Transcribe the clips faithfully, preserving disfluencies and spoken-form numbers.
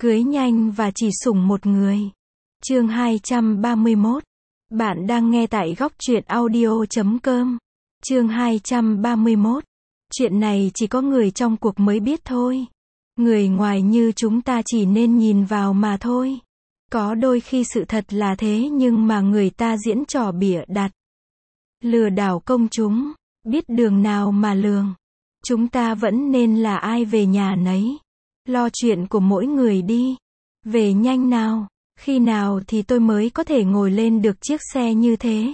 Cưới nhanh và chỉ sủng một người. Chương hai trăm ba mươi mốt. Bạn đang nghe tại góc truyện audio chấm com. Chương hai trăm ba mươi mốt. Chuyện này chỉ có người trong cuộc mới biết thôi. Người ngoài như chúng ta chỉ nên nhìn vào mà thôi. Có đôi khi sự thật là thế nhưng mà người ta diễn trò bịa đặt. Lừa đảo công chúng. Biết đường nào mà lường. Chúng ta vẫn nên là ai về nhà nấy. Lo chuyện của mỗi người đi. Về nhanh nào. Khi nào thì tôi mới có thể ngồi lên được chiếc xe như thế?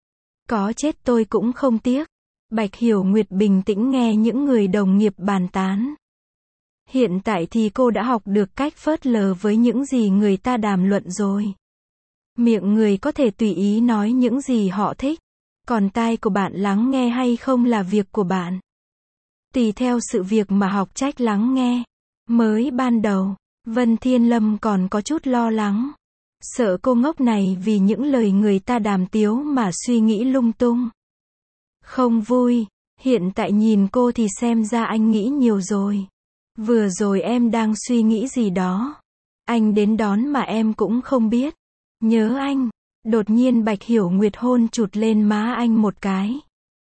Có chết tôi cũng không tiếc. Bạch Hiểu Nguyệt bình tĩnh nghe những người đồng nghiệp bàn tán. Hiện tại thì cô đã học được cách phớt lờ với những gì người ta đàm luận rồi. Miệng người có thể tùy ý nói những gì họ thích. Còn tai của bạn lắng nghe hay không là việc của bạn. Tùy theo sự việc mà học trách lắng nghe. Mới ban đầu, Vân Thiên Lâm còn có chút lo lắng. Sợ cô ngốc này vì những lời người ta đàm tiếu mà suy nghĩ lung tung. Không vui, hiện tại nhìn cô thì xem ra anh nghĩ nhiều rồi. Vừa rồi em đang suy nghĩ gì đó. Anh đến đón mà em cũng không biết. Nhớ anh. Đột nhiên Bạch Hiểu Nguyệt hôn chụt lên má anh một cái.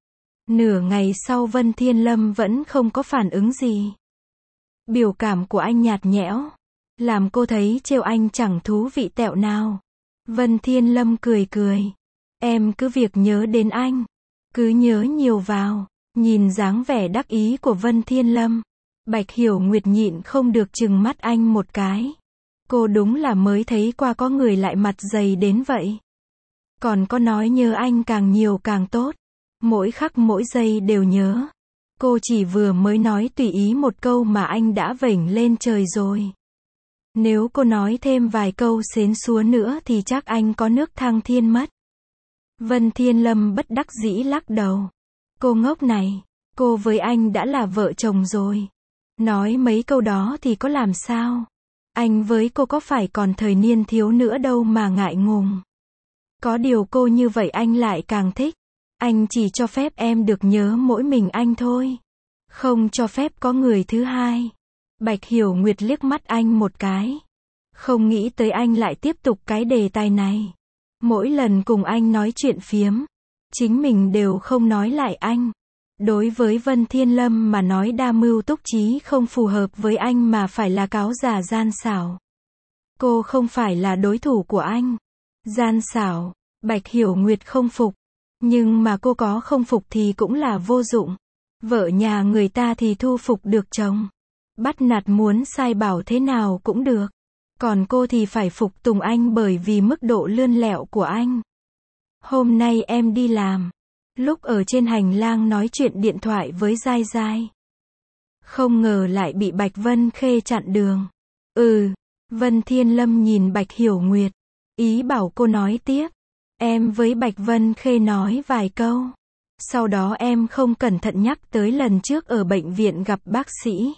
Nửa ngày sau Vân Thiên Lâm vẫn không có phản ứng gì. Biểu cảm của anh nhạt nhẽo. Làm cô thấy trêu anh chẳng thú vị tẹo nào. Vân Thiên Lâm cười cười. Em cứ việc nhớ đến anh. Cứ nhớ nhiều vào. Nhìn dáng vẻ đắc ý của Vân Thiên Lâm. Bạch Hiểu Nguyệt nhịn không được trừng mắt anh một cái. Cô đúng là mới thấy qua có người lại mặt dày đến vậy. Còn có nói nhớ anh càng nhiều càng tốt. Mỗi khắc mỗi giây đều nhớ. Cô chỉ vừa mới nói tùy ý một câu mà anh đã vểnh lên trời rồi. Nếu cô nói thêm vài câu xến xúa nữa thì chắc anh có nước thăng thiên mất. Vân Thiên Lâm bất đắc dĩ lắc đầu. Cô ngốc này, cô với anh đã là vợ chồng rồi. Nói mấy câu đó thì có làm sao? Anh với cô có phải còn thời niên thiếu nữa đâu mà ngại ngùng. Có điều cô như vậy anh lại càng thích. Anh chỉ cho phép em được nhớ mỗi mình anh thôi. Không cho phép có người thứ hai. Bạch Hiểu Nguyệt liếc mắt anh một cái. Không nghĩ tới anh lại tiếp tục cái đề tài này. Mỗi lần cùng anh nói chuyện phiếm, chính mình đều không nói lại anh. Đối với Vân Thiên Lâm mà nói đa mưu túc trí không phù hợp với anh mà phải là cáo già gian xảo. Cô không phải là đối thủ của anh. Gian xảo, Bạch Hiểu Nguyệt không phục. Nhưng mà cô có không phục thì cũng là vô dụng. Vợ nhà người ta thì thu phục được chồng. Bắt nạt muốn sai bảo thế nào cũng được. Còn cô thì phải phục tùng anh bởi vì mức độ lươn lẹo của anh. Hôm nay em đi làm. Lúc ở trên hành lang nói chuyện điện thoại với Giai Giai. Không ngờ lại bị Bạch Vân Khê chặn đường. Ừ, Vân Thiên Lâm nhìn Bạch Hiểu Nguyệt. Ý bảo cô nói tiếp. Em với Bạch Vân Khê nói vài câu. Sau đó em không cẩn thận nhắc tới lần trước ở bệnh viện gặp bác sĩ.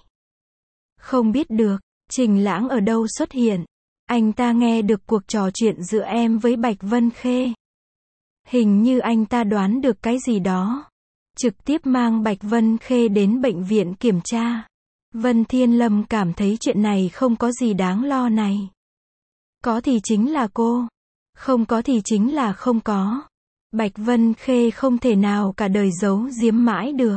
Không biết được, Trình Lãng ở đâu xuất hiện. Anh ta nghe được cuộc trò chuyện giữa em với Bạch Vân Khê. Hình như anh ta đoán được cái gì đó. Trực tiếp mang Bạch Vân Khê đến bệnh viện kiểm tra. Vân Thiên Lâm cảm thấy chuyện này không có gì đáng lo này. Có thì chính là cô. Không có thì chính là không có. Bạch Vân Khê không thể nào cả đời giấu giếm mãi được.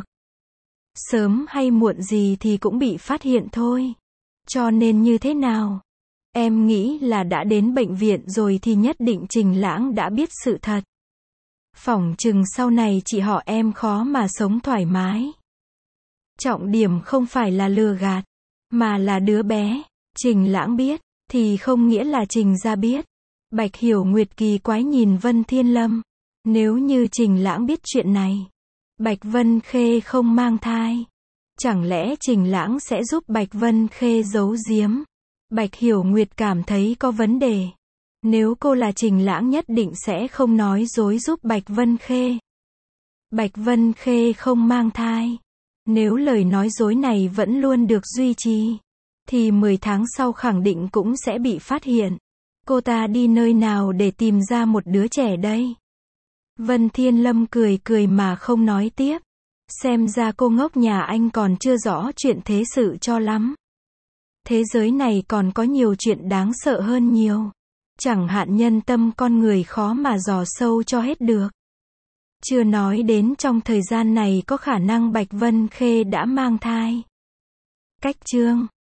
Sớm hay muộn gì thì cũng bị phát hiện thôi. Cho nên như thế nào? Em nghĩ là đã đến bệnh viện rồi thì nhất định Trình Lãng đã biết sự thật. Phỏng chừng sau này chị họ em khó mà sống thoải mái. Trọng điểm không phải là lừa gạt, mà là đứa bé. Trình Lãng biết, thì không nghĩa là Trình gia biết. Bạch Hiểu Nguyệt kỳ quái nhìn Vân Thiên Lâm. Nếu như Trình Lãng biết chuyện này, Bạch Vân Khê không mang thai. Chẳng lẽ Trình Lãng sẽ giúp Bạch Vân Khê giấu giếm? Bạch Hiểu Nguyệt cảm thấy có vấn đề. Nếu cô là Trình Lãng nhất định sẽ không nói dối giúp Bạch Vân Khê. Bạch Vân Khê không mang thai. Nếu lời nói dối này vẫn luôn được duy trì, thì mười tháng sau khẳng định cũng sẽ bị phát hiện. Cô ta đi nơi nào để tìm ra một đứa trẻ đây? Vân Thiên Lâm cười cười mà không nói tiếp. Xem ra cô ngốc nhà anh còn chưa rõ chuyện thế sự cho lắm. Thế giới này còn có nhiều chuyện đáng sợ hơn nhiều. Chẳng hạn nhân tâm con người khó mà dò sâu cho hết được. Chưa nói đến trong thời gian này có khả năng Bạch Vân Khê đã mang thai. Cách chương